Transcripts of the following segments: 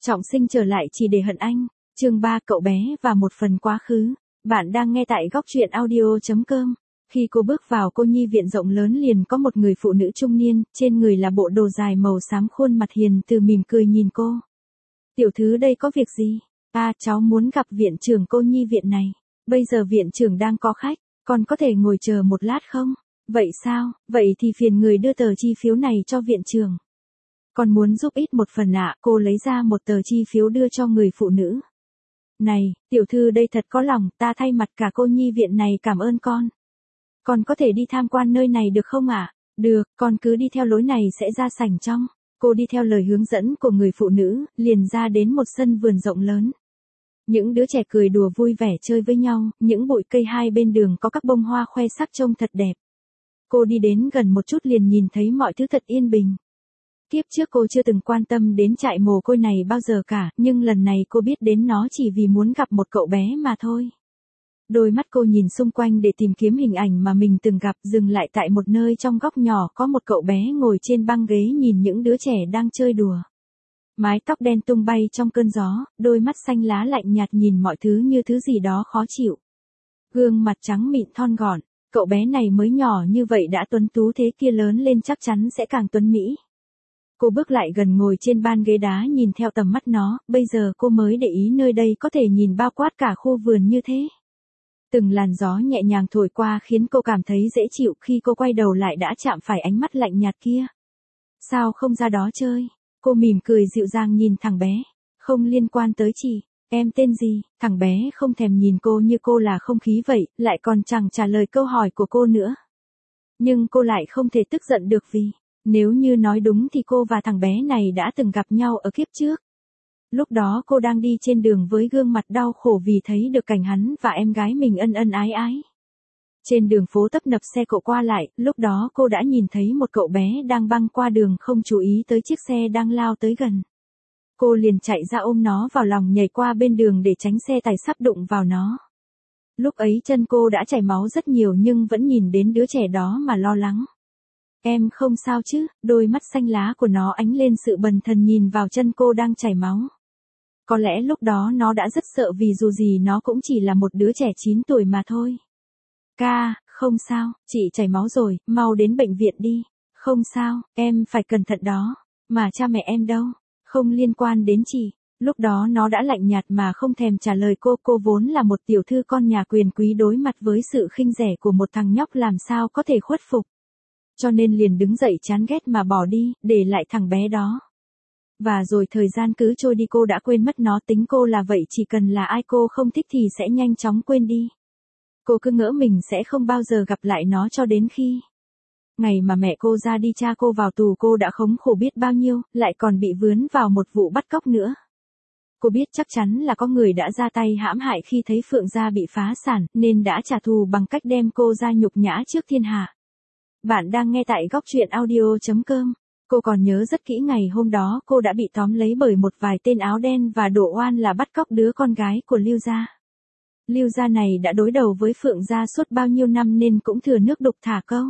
Trọng sinh trở lại chỉ để hận anh. Chương 3 cậu bé và một phần quá khứ. Bạn đang nghe tại góc truyện audio.com. Khi cô bước vào cô nhi viện rộng lớn liền có một người phụ nữ trung niên, trên người là bộ đồ dài màu xám, khuôn mặt hiền từ mỉm cười nhìn cô. Tiểu thư đây có việc gì? Cháu muốn gặp viện trưởng cô nhi viện này. Bây giờ viện trưởng đang có khách, con có thể ngồi chờ một lát không? Vậy sao? Vậy thì phiền người đưa tờ chi phiếu này cho viện trưởng. Con muốn giúp ít một phần ạ. Cô lấy ra một tờ chi phiếu đưa cho người phụ nữ. Này, tiểu thư đây thật có lòng, ta thay mặt cả cô nhi viện này cảm ơn con. Con có thể đi tham quan nơi này được không ạ? Được, con cứ đi theo lối này sẽ ra sảnh trong. Cô đi theo lời hướng dẫn của người phụ nữ, liền ra đến một sân vườn rộng lớn. Những đứa trẻ cười đùa vui vẻ chơi với nhau, những bụi cây hai bên đường có các bông hoa khoe sắc trông thật đẹp. Cô đi đến gần một chút liền nhìn thấy mọi thứ thật yên bình. Kiếp trước cô chưa từng quan tâm đến trại mồ côi này bao giờ cả, nhưng lần này cô biết đến nó chỉ vì muốn gặp một cậu bé mà thôi. Đôi mắt cô nhìn xung quanh để tìm kiếm hình ảnh mà mình từng gặp, dừng lại tại một nơi trong góc nhỏ có một cậu bé ngồi trên băng ghế nhìn những đứa trẻ đang chơi đùa. Mái tóc đen tung bay trong cơn gió, đôi mắt xanh lá lạnh nhạt nhìn mọi thứ như thứ gì đó khó chịu. Gương mặt trắng mịn thon gọn, cậu bé này mới nhỏ như vậy đã tuấn tú thế kia lớn lên chắc chắn sẽ càng tuấn mỹ. Cô bước lại gần ngồi trên ban ghế đá nhìn theo tầm mắt nó, bây giờ cô mới để ý nơi đây có thể nhìn bao quát cả khu vườn như thế. Từng làn gió nhẹ nhàng thổi qua khiến cô cảm thấy dễ chịu, khi cô quay đầu lại đã chạm phải ánh mắt lạnh nhạt kia. Sao không ra đó chơi? Cô mỉm cười dịu dàng nhìn thằng bé. Không liên quan tới chị, em tên gì? Thằng bé không thèm nhìn cô như cô là không khí vậy, lại còn chẳng trả lời câu hỏi của cô nữa. Nhưng cô lại không thể tức giận được vì, nếu như nói đúng thì cô và thằng bé này đã từng gặp nhau ở kiếp trước. Lúc đó cô đang đi trên đường với gương mặt đau khổ vì thấy được cảnh hắn và em gái mình ân ân ái ái. Trên đường phố tấp nập xe cộ qua lại, lúc đó cô đã nhìn thấy một cậu bé đang băng qua đường không chú ý tới chiếc xe đang lao tới gần. Cô liền chạy ra ôm nó vào lòng, nhảy qua bên đường để tránh xe tải sắp đụng vào nó. Lúc ấy chân cô đã chảy máu rất nhiều nhưng vẫn nhìn đến đứa trẻ đó mà lo lắng. Em không sao chứ? Đôi mắt xanh lá của nó ánh lên sự bần thần nhìn vào chân cô đang chảy máu. Có lẽ lúc đó nó đã rất sợ vì dù gì nó cũng chỉ là một đứa trẻ 9 tuổi mà thôi. Không sao, chị chảy máu rồi, mau đến bệnh viện đi. Không sao, em phải cẩn thận đó. Mà cha mẹ em đâu? Không liên quan đến chị. Lúc đó nó đã lạnh nhạt mà không thèm trả lời cô vốn là một tiểu thư con nhà quyền quý, đối mặt với sự khinh rẻ của một thằng nhóc làm sao có thể khuất phục. Cho nên liền đứng dậy chán ghét mà bỏ đi, để lại thằng bé đó. Và rồi thời gian cứ trôi đi, cô đã quên mất nó. Tính cô là vậy, chỉ cần là ai cô không thích thì sẽ nhanh chóng quên đi. Cô cứ ngỡ mình sẽ không bao giờ gặp lại nó cho đến khi ngày mà mẹ cô ra đi, cha cô vào tù, cô đã khốn khổ biết bao nhiêu, lại còn bị vướng vào một vụ bắt cóc nữa. Cô biết chắc chắn là có người đã ra tay hãm hại khi thấy Phượng gia bị phá sản, nên đã trả thù bằng cách đem cô ra nhục nhã trước thiên hạ. Bạn đang nghe tại góc truyện audio.com. Cô còn nhớ rất kỹ ngày hôm đó cô đã bị tóm lấy bởi một vài tên áo đen và đổ oan là bắt cóc đứa con gái của Lưu gia. Lưu gia này đã đối đầu với Phượng gia suốt bao nhiêu năm nên cũng thừa nước đục thả câu.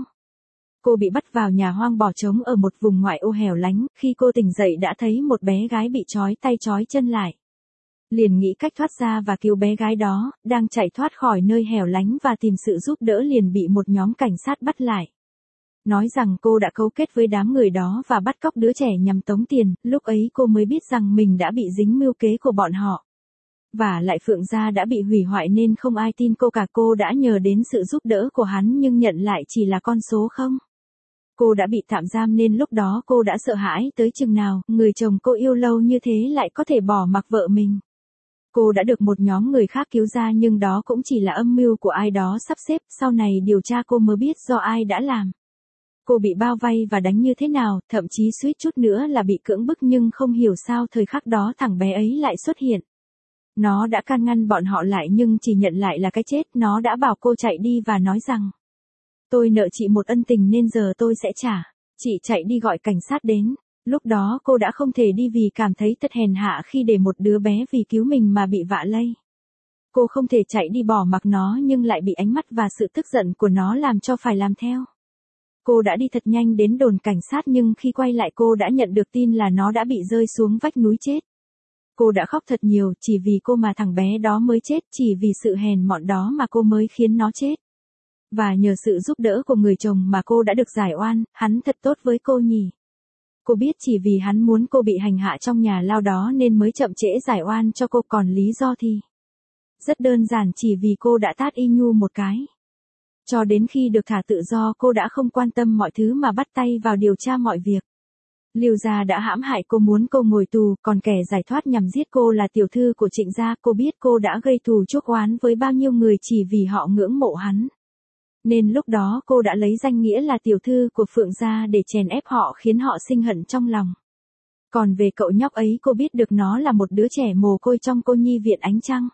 Cô bị bắt vào nhà hoang bỏ trống ở một vùng ngoại ô hẻo lánh, khi cô tỉnh dậy đã thấy một bé gái bị trói tay trói chân lại. Liền nghĩ cách thoát ra và cứu bé gái đó, đang chạy thoát khỏi nơi hẻo lánh và tìm sự giúp đỡ liền bị một nhóm cảnh sát bắt lại. Nói rằng cô đã cấu kết với đám người đó và bắt cóc đứa trẻ nhằm tống tiền, lúc ấy cô mới biết rằng mình đã bị dính mưu kế của bọn họ. Và lại Phượng gia đã bị hủy hoại nên không ai tin cô cả. Cô đã nhờ đến sự giúp đỡ của hắn nhưng nhận lại chỉ là con số không. Cô đã bị tạm giam nên lúc đó cô đã sợ hãi tới chừng nào, người chồng cô yêu lâu như thế lại có thể bỏ mặc vợ mình. Cô đã được một nhóm người khác cứu ra nhưng đó cũng chỉ là âm mưu của ai đó sắp xếp, sau này điều tra cô mới biết do ai đã làm. Cô bị bao vây và đánh như thế nào, thậm chí suýt chút nữa là bị cưỡng bức, nhưng không hiểu sao thời khắc đó thằng bé ấy lại xuất hiện. Nó đã can ngăn bọn họ lại nhưng chỉ nhận lại là cái chết. Nó đã bảo cô chạy đi và nói rằng, tôi nợ chị một ân tình nên giờ tôi sẽ trả. Chị chạy đi gọi cảnh sát đến. Lúc đó cô đã không thể đi vì cảm thấy thật hèn hạ khi để một đứa bé vì cứu mình mà bị vạ lây. Cô không thể chạy đi bỏ mặc nó nhưng lại bị ánh mắt và sự tức giận của nó làm cho phải làm theo. Cô đã đi thật nhanh đến đồn cảnh sát nhưng khi quay lại cô đã nhận được tin là nó đã bị rơi xuống vách núi chết. Cô đã khóc thật nhiều, chỉ vì cô mà thằng bé đó mới chết, chỉ vì sự hèn mọn đó mà cô mới khiến nó chết. Và nhờ sự giúp đỡ của người chồng mà cô đã được giải oan, hắn thật tốt với cô nhỉ. Cô biết chỉ vì hắn muốn cô bị hành hạ trong nhà lao đó nên mới chậm trễ giải oan cho cô, còn lý do thì rất đơn giản, chỉ vì cô đã tát Y Nhu một cái. Cho đến khi được thả tự do cô đã không quan tâm mọi thứ mà bắt tay vào điều tra mọi việc. Lưu gia đã hãm hại cô, muốn cô ngồi tù, còn kẻ giải thoát nhằm giết cô là tiểu thư của Trịnh gia. Cô biết cô đã gây thù chuốc oán với bao nhiêu người chỉ vì họ ngưỡng mộ hắn. Nên lúc đó cô đã lấy danh nghĩa là tiểu thư của Phượng gia để chèn ép họ, khiến họ sinh hận trong lòng. Còn về cậu nhóc ấy, cô biết được nó là một đứa trẻ mồ côi trong cô nhi viện Ánh Trăng.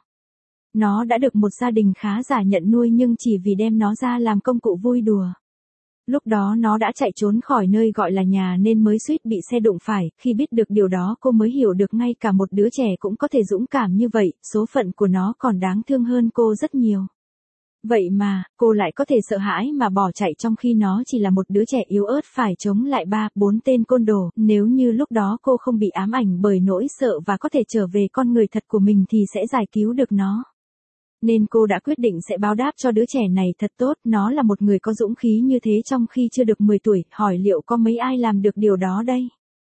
Nó đã được một gia đình khá giả nhận nuôi nhưng chỉ vì đem nó ra làm công cụ vui đùa. Lúc đó nó đã chạy trốn khỏi nơi gọi là nhà nên mới suýt bị xe đụng phải. Khi biết được điều đó cô mới hiểu được ngay cả một đứa trẻ cũng có thể dũng cảm như vậy, số phận của nó còn đáng thương hơn cô rất nhiều. Vậy mà, cô lại có thể sợ hãi mà bỏ chạy trong khi nó chỉ là một đứa trẻ yếu ớt phải chống lại 3-4 tên côn đồ. Nếu như lúc đó cô không bị ám ảnh bởi nỗi sợ và có thể trở về con người thật của mình thì sẽ giải cứu được nó. Nên cô đã quyết định sẽ báo đáp cho đứa trẻ này thật tốt. Nó là một người có dũng khí như thế trong khi chưa được 10 tuổi, hỏi liệu có mấy ai làm được điều đó đây?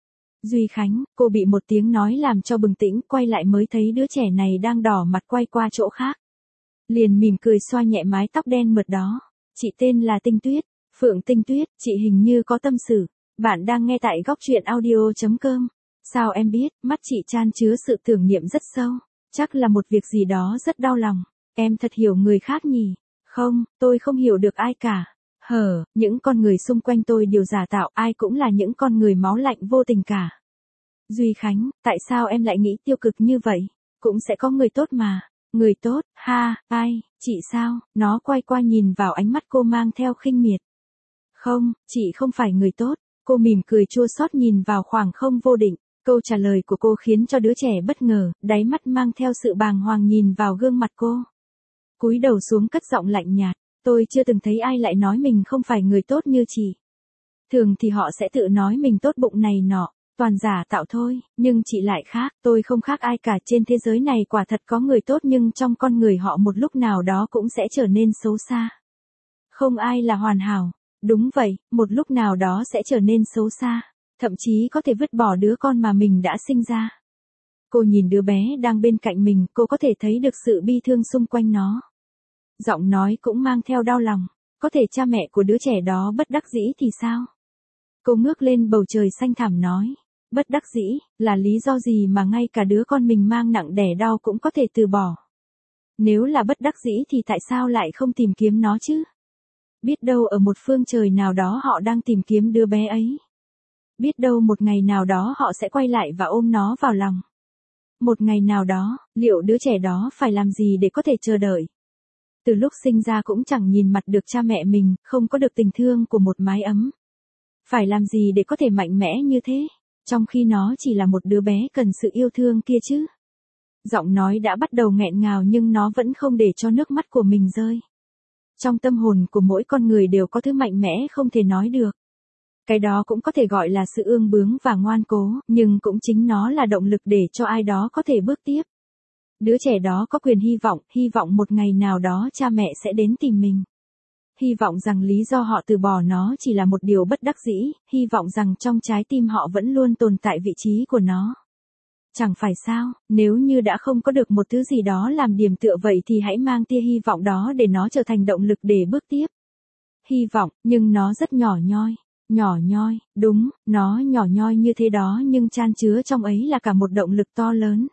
Duy Khánh, cô bị một tiếng nói làm cho bừng tỉnh, quay lại mới thấy đứa trẻ này đang đỏ mặt quay qua chỗ khác. Liền mỉm cười xoa nhẹ mái tóc đen mượt đó. Chị tên là Tinh Tuyết, Phượng Tinh Tuyết, chị hình như có tâm sự. Bạn đang nghe tại góc truyện audio.com. Sao em biết? Mắt chị chan chứa sự tưởng niệm rất sâu. Chắc là một việc gì đó rất đau lòng. Em thật hiểu người khác nhỉ? Không, tôi không hiểu được ai cả. Những con người xung quanh tôi đều giả tạo, ai cũng là những con người máu lạnh vô tình cả. Duy Khánh, tại sao em lại nghĩ tiêu cực như vậy? Cũng sẽ có người tốt mà. Người tốt, ha, ai, chị sao? Nó quay qua nhìn vào ánh mắt cô mang theo khinh miệt. Không, chị không phải người tốt. Cô mỉm cười chua xót nhìn vào khoảng không vô định. Câu trả lời của cô khiến cho đứa trẻ bất ngờ, đáy mắt mang theo sự bàng hoàng nhìn vào gương mặt cô. Cúi đầu xuống cất giọng lạnh nhạt, tôi chưa từng thấy ai lại nói mình không phải người tốt như chị. Thường thì họ sẽ tự nói mình tốt bụng này nọ, toàn giả tạo thôi, nhưng chị lại khác, tôi không khác ai cả. Trên thế giới này quả thật có người tốt nhưng trong con người họ một lúc nào đó cũng sẽ trở nên xấu xa. Không ai là hoàn hảo, đúng vậy, một lúc nào đó sẽ trở nên xấu xa, thậm chí có thể vứt bỏ đứa con mà mình đã sinh ra. Cô nhìn đứa bé đang bên cạnh mình, cô có thể thấy được sự bi thương xung quanh nó. Giọng nói cũng mang theo đau lòng, có thể cha mẹ của đứa trẻ đó bất đắc dĩ thì sao? Cô ngước lên bầu trời xanh thẳm nói, bất đắc dĩ, là lý do gì mà ngay cả đứa con mình mang nặng đẻ đau cũng có thể từ bỏ? Nếu là bất đắc dĩ thì tại sao lại không tìm kiếm nó chứ? Biết đâu ở một phương trời nào đó họ đang tìm kiếm đứa bé ấy. Biết đâu một ngày nào đó họ sẽ quay lại và ôm nó vào lòng. Một ngày nào đó, liệu đứa trẻ đó phải làm gì để có thể chờ đợi? Từ lúc sinh ra cũng chẳng nhìn mặt được cha mẹ mình, không có được tình thương của một mái ấm. Phải làm gì để có thể mạnh mẽ như thế, trong khi nó chỉ là một đứa bé cần sự yêu thương kia chứ? Giọng nói đã bắt đầu nghẹn ngào nhưng nó vẫn không để cho nước mắt của mình rơi. Trong tâm hồn của mỗi con người đều có thứ mạnh mẽ không thể nói được. Cái đó cũng có thể gọi là sự ương bướng và ngoan cố, nhưng cũng chính nó là động lực để cho ai đó có thể bước tiếp. Đứa trẻ đó có quyền hy vọng một ngày nào đó cha mẹ sẽ đến tìm mình. Hy vọng rằng lý do họ từ bỏ nó chỉ là một điều bất đắc dĩ, hy vọng rằng trong trái tim họ vẫn luôn tồn tại vị trí của nó. Chẳng phải sao, nếu như đã không có được một thứ gì đó làm điểm tựa vậy thì hãy mang tia hy vọng đó để nó trở thành động lực để bước tiếp. Hy vọng, nhưng nó rất nhỏ nhoi. Nhỏ nhoi, đúng, nó nhỏ nhoi như thế đó nhưng chan chứa trong ấy là cả một động lực to lớn.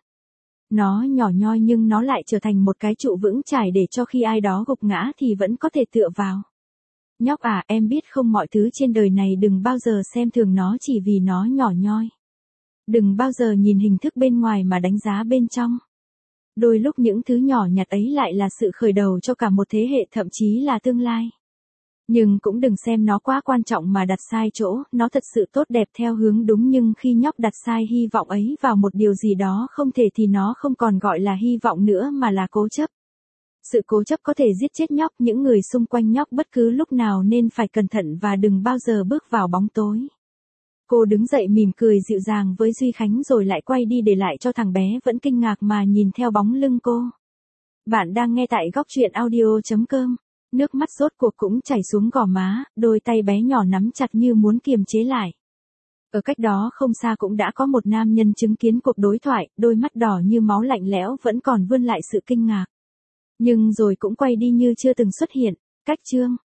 Nó nhỏ nhoi nhưng nó lại trở thành một cái trụ vững chãi để cho khi ai đó gục ngã thì vẫn có thể tựa vào. Nhóc à, em biết không, mọi thứ trên đời này đừng bao giờ xem thường nó chỉ vì nó nhỏ nhoi. Đừng bao giờ nhìn hình thức bên ngoài mà đánh giá bên trong. Đôi lúc những thứ nhỏ nhặt ấy lại là sự khởi đầu cho cả một thế hệ, thậm chí là tương lai. Nhưng cũng đừng xem nó quá quan trọng mà đặt sai chỗ, nó thật sự tốt đẹp theo hướng đúng nhưng khi nhóc đặt sai hy vọng ấy vào một điều gì đó không thể thì nó không còn gọi là hy vọng nữa mà là cố chấp. Sự cố chấp có thể giết chết nhóc, những người xung quanh nhóc bất cứ lúc nào nên phải cẩn thận và đừng bao giờ bước vào bóng tối. Cô đứng dậy mỉm cười dịu dàng với Duy Khánh rồi lại quay đi để lại cho thằng bé vẫn kinh ngạc mà nhìn theo bóng lưng cô. Bạn đang nghe tại góc truyện audio.com. Nước mắt rốt cuộc cũng chảy xuống gò má, đôi tay bé nhỏ nắm chặt như muốn kiềm chế lại. Ở cách đó không xa cũng đã có một nam nhân chứng kiến cuộc đối thoại, đôi mắt đỏ như máu lạnh lẽo vẫn còn vươn lại sự kinh ngạc. Nhưng rồi cũng quay đi như chưa từng xuất hiện. Cách chương